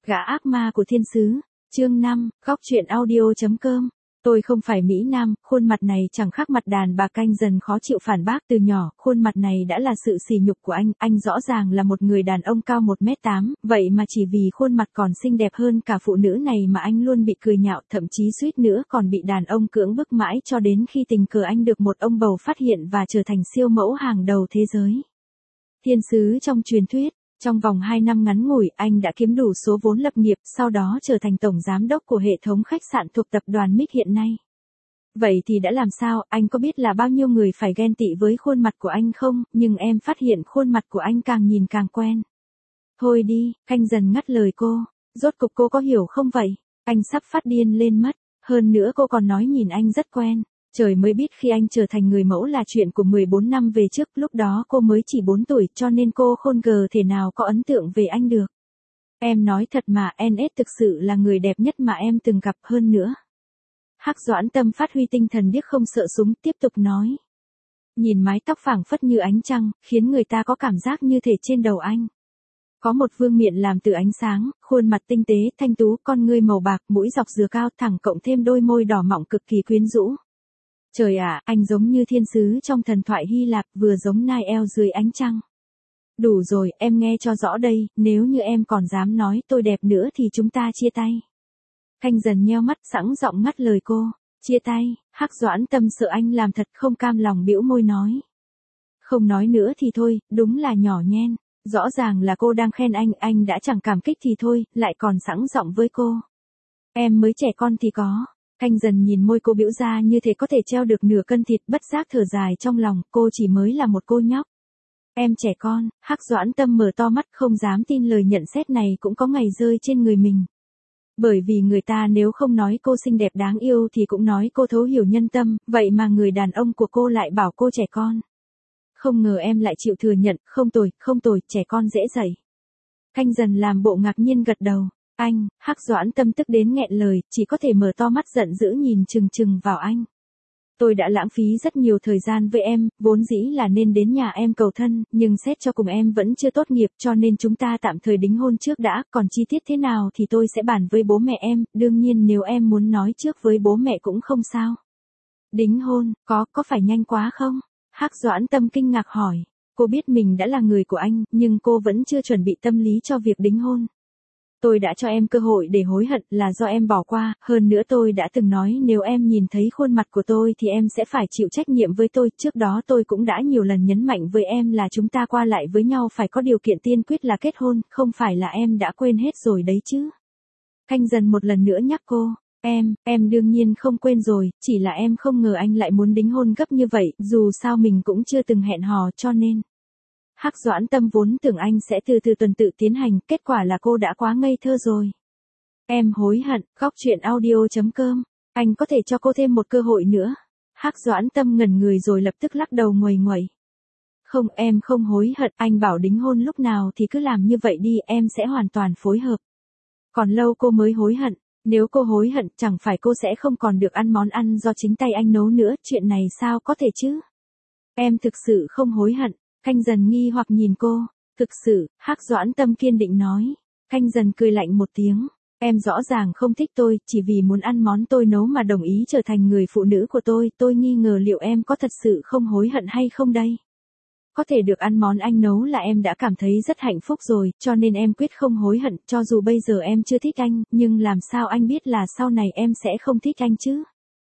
Gã ác ma của thiên sứ, chương 5, góc truyện audio.com. Tôi không phải Mỹ Nam, khuôn mặt này chẳng khác mặt đàn bà. Canh dần khó chịu phản bác. Từ nhỏ, khuôn mặt này đã là sự sỉ nhục của anh rõ ràng là một người đàn ông cao 1m8, vậy mà chỉ vì khuôn mặt còn xinh đẹp hơn cả phụ nữ này mà anh luôn bị cười nhạo, thậm chí suýt nữa còn bị đàn ông cưỡng bức mãi cho đến khi tình cờ anh được một ông bầu phát hiện và trở thành siêu mẫu hàng đầu thế giới. Thiên sứ trong truyền thuyết. Trong vòng 2 năm ngắn ngủi, anh đã kiếm đủ số vốn lập nghiệp, sau đó trở thành tổng giám đốc của hệ thống khách sạn thuộc tập đoàn MIC hiện nay. Vậy thì đã làm sao, anh có biết là bao nhiêu người phải ghen tị với khuôn mặt của anh không? Nhưng em phát hiện khuôn mặt của anh càng nhìn càng quen. Thôi đi, Khanh dần ngắt lời cô. Rốt cục cô có hiểu không vậy? Anh sắp phát điên lên mất. Hơn nữa cô còn nói nhìn anh rất quen. Trời mới biết khi anh trở thành người mẫu là chuyện của 14 năm về trước, lúc đó cô mới chỉ 4 tuổi cho nên cô khôn gờ thể nào có ấn tượng về anh được. Em nói thật mà, NS thực sự là người đẹp nhất mà em từng gặp hơn nữa. Hắc Doãn Tâm phát huy tinh thần điếc không sợ súng, tiếp tục nói. Nhìn mái tóc phảng phất như ánh trăng, khiến người ta có cảm giác như thể trên đầu anh có một vương miện làm từ ánh sáng, khuôn mặt tinh tế, thanh tú, con ngươi màu bạc, mũi dọc dừa cao thẳng cộng thêm đôi môi đỏ mọng cực kỳ quyến rũ. Trời ạ, anh giống như thiên sứ trong thần thoại Hy Lạp, vừa giống Nile dưới ánh trăng. Đủ rồi, em nghe cho rõ đây, nếu như em còn dám nói tôi đẹp nữa thì chúng ta chia tay. Khanh dần nheo mắt sẵn giọng ngắt lời cô. Chia tay? Hắc Doãn Tâm sợ anh làm thật, không cam lòng bĩu môi nói. Không nói nữa thì thôi, đúng là nhỏ nhen. Rõ ràng là cô đang khen anh đã chẳng cảm kích thì thôi, lại còn sẵn giọng với cô. Em mới trẻ con thì có. Khanh dần nhìn môi cô bĩu ra như thể có thể treo được nửa cân thịt, bất giác thở dài trong lòng, cô chỉ mới là một cô nhóc. Em trẻ con. Hắc Doãn Tâm mở to mắt không dám tin lời nhận xét này cũng có ngày rơi trên người mình. Bởi vì người ta nếu không nói cô xinh đẹp đáng yêu thì cũng nói cô thấu hiểu nhân tâm, vậy mà người đàn ông của cô lại bảo cô trẻ con. Không ngờ em lại chịu thừa nhận, không tồi, trẻ con dễ dạy. Khanh dần làm bộ ngạc nhiên gật đầu. Anh, Hắc Doãn Tâm tức đến nghẹn lời, chỉ có thể mở to mắt giận dữ nhìn chừng vào anh. Tôi đã lãng phí rất nhiều thời gian với em, vốn dĩ là nên đến nhà em cầu thân, nhưng xét cho cùng em vẫn chưa tốt nghiệp cho nên chúng ta tạm thời đính hôn trước đã, còn chi tiết thế nào thì tôi sẽ bàn với bố mẹ em, đương nhiên nếu em muốn nói trước với bố mẹ cũng không sao. Đính hôn, có phải nhanh quá không? Hắc Doãn Tâm kinh ngạc hỏi. Cô biết mình đã là người của anh, nhưng cô vẫn chưa chuẩn bị tâm lý cho việc đính hôn. Tôi đã cho em cơ hội để hối hận là do em bỏ qua, hơn nữa tôi đã từng nói nếu em nhìn thấy khuôn mặt của tôi thì em sẽ phải chịu trách nhiệm với tôi, trước đó tôi cũng đã nhiều lần nhấn mạnh với em là chúng ta qua lại với nhau phải có điều kiện tiên quyết là kết hôn, không phải là em đã quên hết rồi đấy chứ. Khanh dần một lần nữa nhắc cô, em đương nhiên không quên rồi, chỉ là em không ngờ anh lại muốn đính hôn gấp như vậy, dù sao mình cũng chưa từng hẹn hò cho nên. Hắc Doãn Tâm vốn tưởng anh sẽ từ từ tuần tự tiến hành, kết quả là cô đã quá ngây thơ rồi. Em hối hận, góc truyện audio.com, anh có thể cho cô thêm một cơ hội nữa. Hắc Doãn Tâm ngẩn người rồi lập tức lắc đầu nguầy nguậy. Không, em không hối hận, anh bảo đính hôn lúc nào thì cứ làm như vậy đi, em sẽ hoàn toàn phối hợp. Còn lâu cô mới hối hận, nếu cô hối hận chẳng phải cô sẽ không còn được ăn món ăn do chính tay anh nấu nữa, chuyện này sao có thể chứ? Em thực sự không hối hận. Khanh dần nghi hoặc nhìn cô. Thực sự, Hắc Doãn Tâm kiên định nói. Khanh dần cười lạnh một tiếng. Em rõ ràng không thích tôi, chỉ vì muốn ăn món tôi nấu mà đồng ý trở thành người phụ nữ của tôi nghi ngờ liệu em có thật sự không hối hận hay không đây? Có thể được ăn món anh nấu là em đã cảm thấy rất hạnh phúc rồi, cho nên em quyết không hối hận, cho dù bây giờ em chưa thích anh, nhưng làm sao anh biết là sau này em sẽ không thích anh chứ?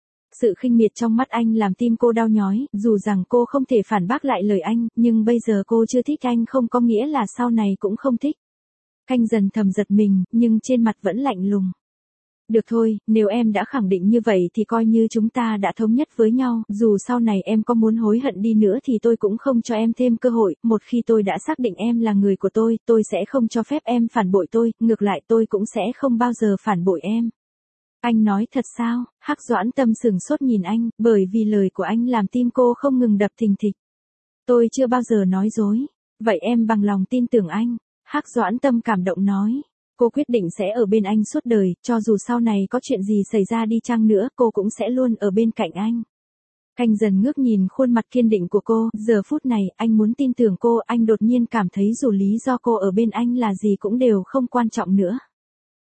Sự khinh miệt trong mắt anh làm tim cô đau nhói, dù rằng cô không thể phản bác lại lời anh, nhưng bây giờ cô chưa thích anh không có nghĩa là sau này cũng không thích. Khanh dần thầm giật mình, nhưng trên mặt vẫn lạnh lùng. Được thôi, nếu em đã khẳng định như vậy thì coi như chúng ta đã thống nhất với nhau, dù sau này em có muốn hối hận đi nữa thì tôi cũng không cho em thêm cơ hội, một khi tôi đã xác định em là người của tôi sẽ không cho phép em phản bội tôi, ngược lại tôi cũng sẽ không bao giờ phản bội em. Anh nói thật sao? Hắc Doãn Tâm sửng sốt nhìn anh, bởi vì lời của anh làm tim cô không ngừng đập thình thịch. Tôi chưa bao giờ nói dối. Vậy em bằng lòng tin tưởng anh. Hắc Doãn Tâm cảm động nói. Cô quyết định sẽ ở bên anh suốt đời, cho dù sau này có chuyện gì xảy ra đi chăng nữa, cô cũng sẽ luôn ở bên cạnh anh. Khanh dần ngước nhìn khuôn mặt kiên định của cô, giờ phút này anh muốn tin tưởng cô, anh đột nhiên cảm thấy dù lý do cô ở bên anh là gì cũng đều không quan trọng nữa.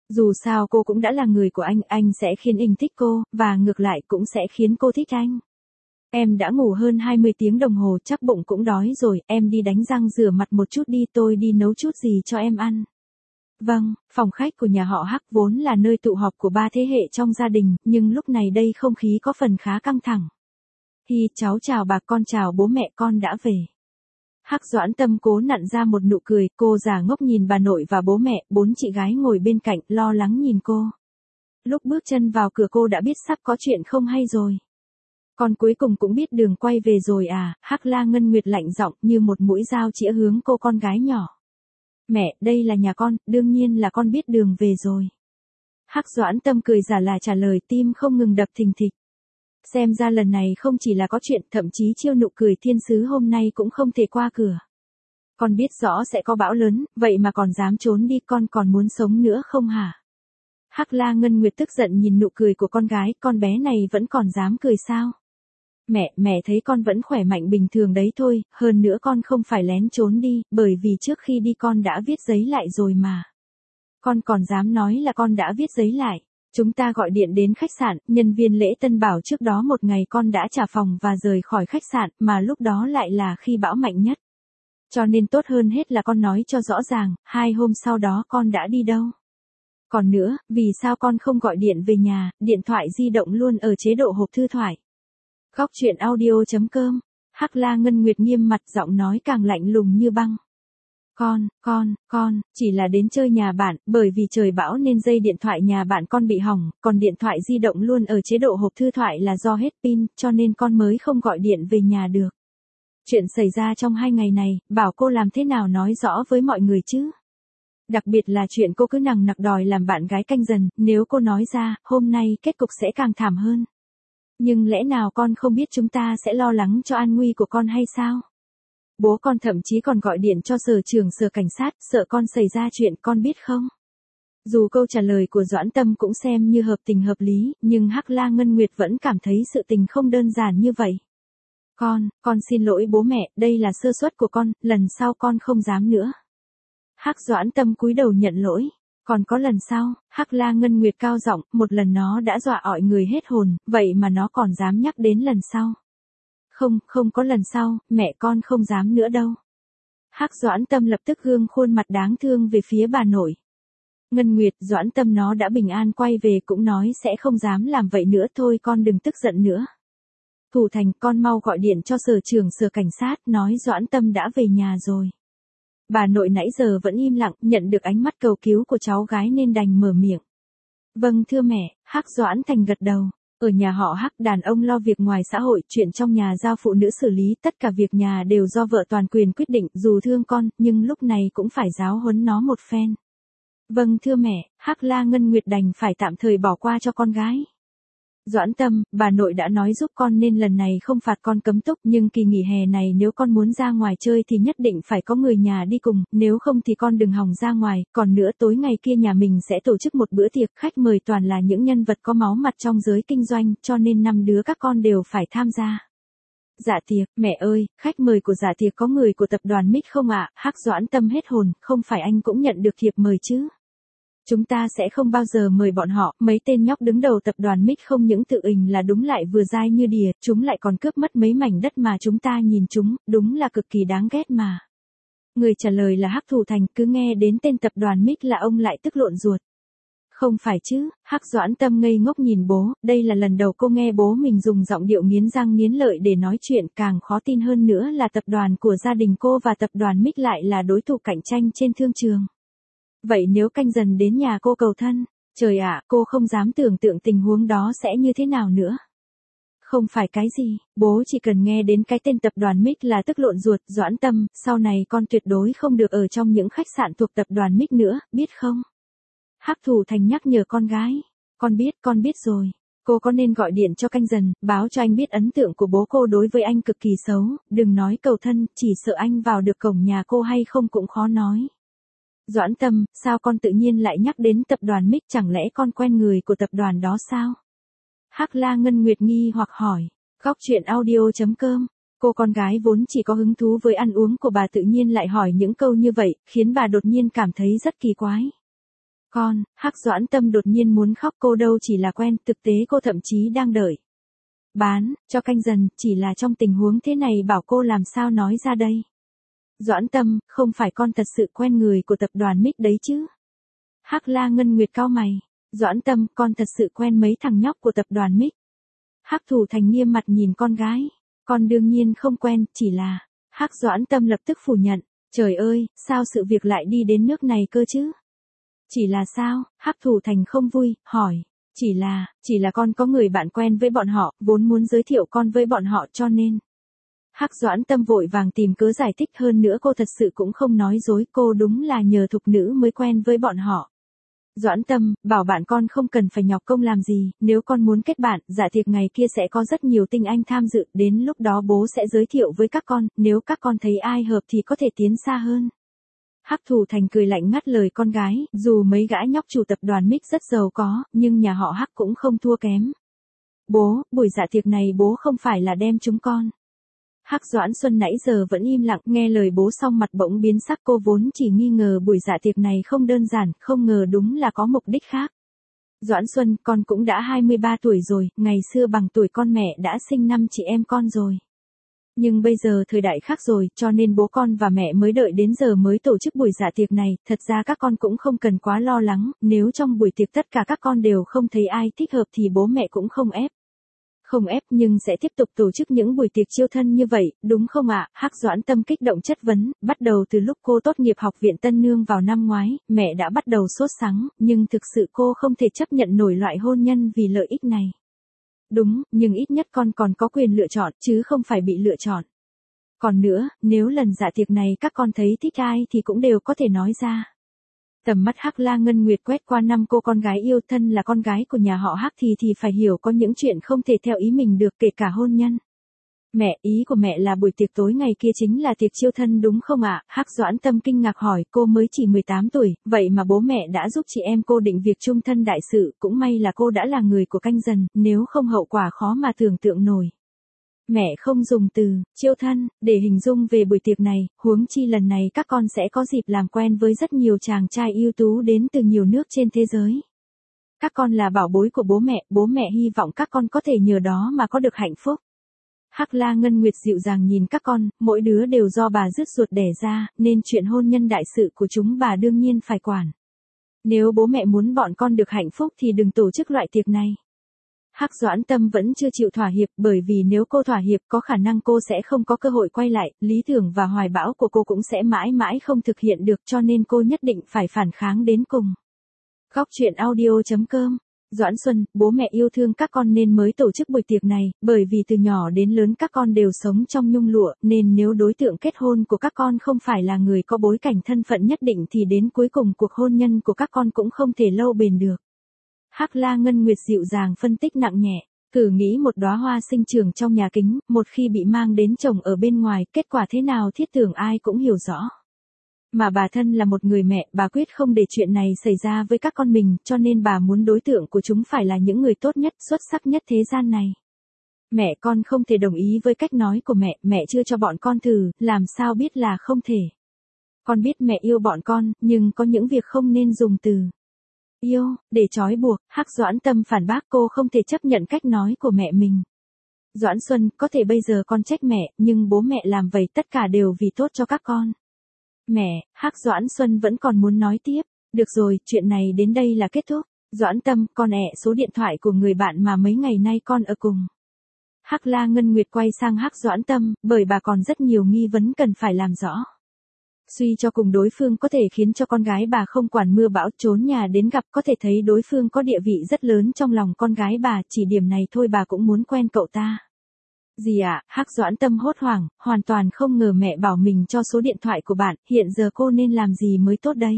Dù sao cô cũng đã là người của anh sẽ khiến anh thích cô, và ngược lại cũng sẽ khiến cô thích anh. Em đã ngủ hơn 20 tiếng đồng hồ, chắc bụng cũng đói rồi, em đi đánh răng rửa mặt một chút đi, tôi đi nấu chút gì cho em ăn. Vâng, phòng khách của nhà họ Hắc vốn là nơi tụ họp của 3 thế hệ trong gia đình, nhưng lúc này đây không khí có phần khá căng thẳng. Hi, cháu chào bà, con chào bố mẹ, con đã về. Hắc Doãn Tâm cố nặn ra một nụ cười, cô già ngốc nhìn bà nội và bố mẹ, 4 chị gái ngồi bên cạnh, lo lắng nhìn cô. Lúc bước chân vào cửa cô đã biết sắp có chuyện không hay rồi. Con cuối cùng cũng biết đường quay về rồi à, Hắc La Ngân Nguyệt lạnh giọng như một mũi dao chĩa hướng cô con gái nhỏ. Mẹ, đây là nhà con, đương nhiên là con biết đường về rồi. Hắc Doãn Tâm cười giả là trả lời, tim không ngừng đập thình thịch. Xem ra lần này không chỉ là có chuyện, thậm chí chiêu nụ cười thiên sứ hôm nay cũng không thể qua cửa. Con biết rõ sẽ có bão lớn, vậy mà còn dám trốn đi, con còn muốn sống nữa không hả? Hắc La Ngân Nguyệt tức giận nhìn nụ cười của con gái, con bé này vẫn còn dám cười sao? Mẹ thấy con vẫn khỏe mạnh bình thường đấy thôi, hơn nữa con không phải lén trốn đi, bởi vì trước khi đi con đã viết giấy lại rồi mà. Con còn dám nói là con đã viết giấy lại. Chúng ta gọi điện đến khách sạn, nhân viên lễ tân bảo trước đó một ngày con đã trả phòng và rời khỏi khách sạn, mà lúc đó lại là khi bão mạnh nhất. Cho nên tốt hơn hết là con nói cho rõ ràng, 2 hôm sau đó con đã đi đâu. Còn nữa, vì sao con không gọi điện về nhà, điện thoại di động luôn ở chế độ hộp thư thoại. Góc truyện audio.com, Hắc La Ngân Nguyệt nghiêm mặt, giọng nói càng lạnh lùng như băng. Con, chỉ là đến chơi nhà bạn, bởi vì trời bão nên dây điện thoại nhà bạn con bị hỏng, còn điện thoại di động luôn ở chế độ hộp thư thoại là do hết pin, cho nên con mới không gọi điện về nhà được. Chuyện xảy ra trong 2 ngày này, bảo cô làm thế nào nói rõ với mọi người chứ? Đặc biệt là chuyện cô cứ nằng nặc đòi làm bạn gái canh dần, nếu cô nói ra, hôm nay kết cục sẽ càng thảm hơn. Nhưng lẽ nào con không biết chúng ta sẽ lo lắng cho an nguy của con hay sao? Bố con thậm chí còn gọi điện cho sở trưởng sở cảnh sát, sợ con xảy ra chuyện, con biết không? Dù câu trả lời của Doãn Tâm cũng xem như hợp tình hợp lý, nhưng Hắc La Ngân Nguyệt vẫn cảm thấy sự tình không đơn giản như vậy. Con xin lỗi bố mẹ, đây là sơ suất của con, lần sau con không dám nữa. Hắc Doãn Tâm cúi đầu nhận lỗi. Còn có lần sau, Hắc La Ngân Nguyệt cao giọng, một lần nó đã dọa ọi người hết hồn, vậy mà nó còn dám nhắc đến lần sau. Không có lần sau, mẹ con không dám nữa đâu. Hắc Doãn Tâm lập tức gương khuôn mặt đáng thương về phía bà nội. Ngân Nguyệt, Doãn Tâm nó đã bình an quay về cũng nói sẽ không dám làm vậy nữa, thôi con đừng tức giận nữa. Thủ Thành, con mau gọi điện cho sở trưởng sở cảnh sát, nói Doãn Tâm đã về nhà rồi. Bà nội nãy giờ vẫn im lặng, nhận được ánh mắt cầu cứu của cháu gái nên đành mở miệng. Vâng thưa mẹ, Hắc Doãn Thành gật đầu. Ở nhà họ Hắc, đàn ông lo việc ngoài xã hội, chuyện trong nhà giao phụ nữ xử lý, tất cả việc nhà đều do vợ toàn quyền quyết định, dù thương con, nhưng lúc này cũng phải giáo huấn nó một phen. Vâng thưa mẹ, Hắc La Ngân Nguyệt đành phải tạm thời bỏ qua cho con gái. Doãn Tâm, bà nội đã nói giúp con nên lần này không phạt con cấm túc, nhưng kỳ nghỉ hè này nếu con muốn ra ngoài chơi thì nhất định phải có người nhà đi cùng, nếu không thì con đừng hòng ra ngoài, còn nữa tối ngày kia nhà mình sẽ tổ chức một bữa tiệc, khách mời toàn là những nhân vật có máu mặt trong giới kinh doanh, cho nên 5 đứa các con đều phải tham gia. Dạ tiệc, mẹ ơi, khách mời của dạ tiệc có người của tập đoàn MIT không ạ? Hắc Doãn Tâm hết hồn, không phải anh cũng nhận được thiệp mời chứ? Chúng ta sẽ không bao giờ mời bọn họ, mấy tên nhóc đứng đầu tập đoàn MIT không những tự ình là đúng lại vừa dai như đìa, chúng lại còn cướp mất mấy mảnh đất mà chúng ta nhìn chúng, đúng là cực kỳ đáng ghét mà. Người trả lời là Hắc Thủ Thành, cứ nghe đến tên tập đoàn MIT là ông lại tức lộn ruột. Không phải chứ, Hắc Doãn Tâm ngây ngốc nhìn bố, đây là lần đầu cô nghe bố mình dùng giọng điệu nghiến răng nghiến lợi để nói chuyện, càng khó tin hơn nữa là tập đoàn của gia đình cô và tập đoàn MIT lại là đối thủ cạnh tranh trên thương trường. Vậy nếu canh dần đến nhà cô cầu thân, trời ạ, cô không dám tưởng tượng tình huống đó sẽ như thế nào nữa. Không phải cái gì, bố chỉ cần nghe đến cái tên tập đoàn MIT là tức lộn ruột. Doãn Tâm, sau này con tuyệt đối không được ở trong những khách sạn thuộc tập đoàn MIT nữa, biết không? Hắc Thủ Thành nhắc nhở con gái. Con biết rồi. Cô có nên gọi điện cho canh dần, báo cho anh biết ấn tượng của bố cô đối với anh cực kỳ xấu, đừng nói cầu thân, chỉ sợ anh vào được cổng nhà cô hay không cũng khó nói. Doãn Tâm, sao con tự nhiên lại nhắc đến tập đoàn MIT, chẳng lẽ con quen người của tập đoàn đó sao? Hắc La Ngân Nguyệt nghi hoặc hỏi. Góc truyện audio.com, cô con gái vốn chỉ có hứng thú với ăn uống của bà tự nhiên lại hỏi những câu như vậy, khiến bà đột nhiên cảm thấy rất kỳ quái. Con, Hắc Doãn Tâm đột nhiên muốn khóc, cô đâu chỉ là quen, thực tế cô thậm chí đang đợi. Bán, cho canh dần, chỉ là trong tình huống thế này bảo cô làm sao nói ra đây. Doãn Tâm, không phải con thật sự quen người của tập đoàn MIC đấy chứ. Hắc La Ngân Nguyệt cau mày. Doãn Tâm, con thật sự quen mấy thằng nhóc của tập đoàn MIC. Hắc Thủ Thành nghiêm mặt nhìn con gái. Con đương nhiên không quen, chỉ là. Hắc Doãn Tâm lập tức phủ nhận. Trời ơi, sao sự việc lại đi đến nước này cơ chứ? Chỉ là sao? Hắc Thủ Thành không vui, hỏi. Chỉ là con có người bạn quen với bọn họ, vốn muốn giới thiệu con với bọn họ cho nên. Hắc Doãn Tâm vội vàng tìm cớ giải thích, hơn nữa cô thật sự cũng không nói dối, cô đúng là nhờ thục nữ mới quen với bọn họ. Doãn Tâm, bảo bạn con không cần phải nhọc công làm gì, nếu con muốn kết bạn, dạ tiệc ngày kia sẽ có rất nhiều tinh anh tham dự, đến lúc đó bố sẽ giới thiệu với các con, nếu các con thấy ai hợp thì có thể tiến xa hơn. Hắc Thủ Thành cười lạnh ngắt lời con gái, dù mấy gã nhóc chủ tập đoàn MIC rất giàu có, nhưng nhà họ Hắc cũng không thua kém. Bố, buổi dạ tiệc này bố không phải là đem chúng con. Hắc Doãn Xuân nãy giờ vẫn im lặng, nghe lời bố xong mặt bỗng biến sắc, cô vốn chỉ nghi ngờ buổi dạ tiệc này không đơn giản, không ngờ đúng là có mục đích khác. Doãn Xuân, con cũng đã 23 tuổi rồi, ngày xưa bằng tuổi con mẹ đã sinh 5 chị em con rồi. Nhưng bây giờ thời đại khác rồi, cho nên bố con và mẹ mới đợi đến giờ mới tổ chức buổi dạ tiệc này, thật ra các con cũng không cần quá lo lắng, nếu trong buổi tiệc tất cả các con đều không thấy ai thích hợp thì bố mẹ cũng không ép. Không ép nhưng sẽ tiếp tục tổ chức những buổi tiệc chiêu thân như vậy, đúng không ạ? Hắc Doãn Tâm kích động chất vấn, bắt đầu từ lúc cô tốt nghiệp học viện Tân Nương vào năm ngoái, mẹ đã bắt đầu sốt sắng, nhưng thực sự cô không thể chấp nhận nổi loại hôn nhân vì lợi ích này. Đúng, nhưng ít nhất con còn có quyền lựa chọn, chứ không phải bị lựa chọn. Còn nữa, nếu lần dạ tiệc này các con thấy thích ai thì cũng đều có thể nói ra. Tầm mắt Hắc La Ngân Nguyệt quét qua 5 cô con gái yêu thân là con gái của nhà họ Hắc thì phải hiểu có những chuyện không thể theo ý mình được, kể cả hôn nhân. Mẹ, ý của mẹ là buổi tiệc tối ngày kia chính là tiệc chiêu thân đúng không ạ? Hắc Doãn Tâm kinh ngạc hỏi, cô mới chỉ 18 tuổi, vậy mà bố mẹ đã giúp chị em cô định việc chung thân đại sự, cũng may là cô đã là người của canh dần, nếu không hậu quả khó mà tưởng tượng nổi. Mẹ không dùng từ chiêu thân để hình dung về buổi tiệc này, huống chi lần này các con sẽ có dịp làm quen với rất nhiều chàng trai ưu tú đến từ nhiều nước trên thế giới. Các con là bảo bối của bố mẹ hy vọng các con có thể nhờ đó mà có được hạnh phúc. Hắc La Ngân Nguyệt dịu dàng nhìn các con, mỗi đứa đều do bà rứt ruột đẻ ra, nên chuyện hôn nhân đại sự của chúng bà đương nhiên phải quản. Nếu bố mẹ muốn bọn con được hạnh phúc thì đừng tổ chức loại tiệc này. Hắc Doãn Tâm vẫn chưa chịu thỏa hiệp, bởi vì nếu cô thỏa hiệp có khả năng cô sẽ không có cơ hội quay lại, lý tưởng và hoài bão của cô cũng sẽ mãi mãi không thực hiện được, cho nên cô nhất định phải phản kháng đến cùng. Góc truyện audio.com. Doãn Xuân, bố mẹ yêu thương các con nên mới tổ chức buổi tiệc này, bởi vì từ nhỏ đến lớn các con đều sống trong nhung lụa, nên nếu đối tượng kết hôn của các con không phải là người có bối cảnh thân phận nhất định thì đến cuối cùng cuộc hôn nhân của các con cũng không thể lâu bền được. Hắc La Ngân Nguyệt dịu dàng phân tích nặng nhẹ, thử nghĩ một đóa hoa sinh trưởng trong nhà kính, một khi bị mang đến trồng ở bên ngoài, kết quả thế nào thiết tưởng ai cũng hiểu rõ. Mà bà thân là một người mẹ, bà quyết không để chuyện này xảy ra với các con mình, cho nên bà muốn đối tượng của chúng phải là những người tốt nhất, xuất sắc nhất thế gian này. Mẹ con không thể đồng ý với cách nói của mẹ chưa cho bọn con thử, làm sao biết là không thể. Con biết mẹ yêu bọn con, nhưng có những việc không nên dùng từ yêu để trói buộc. Hắc Doãn Tâm phản bác, cô không thể chấp nhận cách nói của mẹ mình. Doãn Xuân, có thể bây giờ con trách mẹ, nhưng bố mẹ làm vậy tất cả đều vì tốt cho các con. Mẹ, Hắc Doãn Xuân vẫn còn muốn nói tiếp. Được rồi, chuyện này đến đây là kết thúc. Doãn Tâm, con số điện thoại của người bạn mà mấy ngày nay con ở cùng. Hắc La Ngân Nguyệt quay sang Hắc Doãn Tâm, bởi bà còn rất nhiều nghi vấn cần phải làm rõ. Suy cho cùng đối phương có thể khiến cho con gái bà không quản mưa bão trốn nhà đến gặp, có thể thấy đối phương có địa vị rất lớn trong lòng con gái bà, chỉ điểm này thôi bà cũng muốn quen cậu ta. Gì ạ? Hắc Doãn Tâm hốt hoảng, hoàn toàn không ngờ mẹ bảo mình cho số điện thoại của bạn, hiện giờ cô nên làm gì mới tốt đây?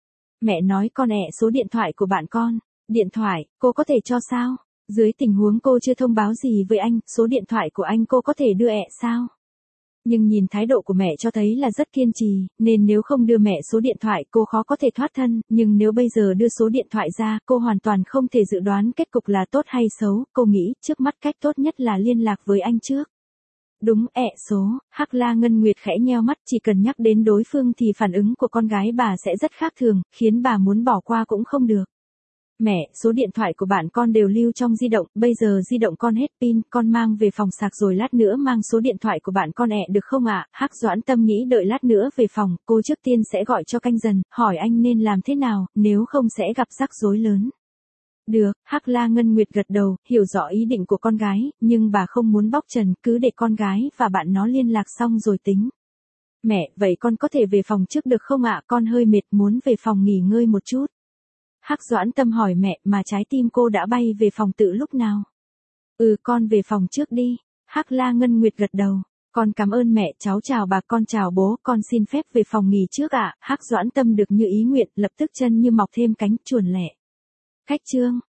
Mẹ nói con số điện thoại của bạn con. Điện thoại, cô có thể cho sao? Dưới tình huống cô chưa thông báo gì với anh, số điện thoại của anh cô có thể đưa sao? Nhưng nhìn thái độ của mẹ cho thấy là rất kiên trì, nên nếu không đưa mẹ số điện thoại cô khó có thể thoát thân, nhưng nếu bây giờ đưa số điện thoại ra, cô hoàn toàn không thể dự đoán kết cục là tốt hay xấu, cô nghĩ trước mắt cách tốt nhất là liên lạc với anh trước. Đúng, số, Hắc La Ngân Nguyệt khẽ nheo mắt, chỉ cần nhắc đến đối phương thì phản ứng của con gái bà sẽ rất khác thường, khiến bà muốn bỏ qua cũng không được. Mẹ, số điện thoại của bạn con đều lưu trong di động, bây giờ di động con hết pin, con mang về phòng sạc rồi lát nữa mang số điện thoại của bạn con được không ạ? Hắc Doãn Tâm nghĩ đợi lát nữa về phòng, cô trước tiên sẽ gọi cho Canh Dần, hỏi anh nên làm thế nào, nếu không sẽ gặp rắc rối lớn. Được, Hắc La Ngân Nguyệt gật đầu, hiểu rõ ý định của con gái, nhưng bà không muốn bóc trần, cứ để con gái và bạn nó liên lạc xong rồi tính. Mẹ, vậy con có thể về phòng trước được không ạ? Con hơi mệt, muốn về phòng nghỉ ngơi một chút. Hắc Doãn Tâm hỏi mẹ, mà trái tim cô đã bay về phòng từ lúc nào? Con về phòng trước đi. Hắc La Ngân Nguyệt gật đầu. Con cảm ơn mẹ, cháu chào bà, con chào bố, con xin phép về phòng nghỉ trước ạ. Hắc Doãn Tâm được như ý nguyện, lập tức chân như mọc thêm cánh, chuồn lẹ. Khách chương.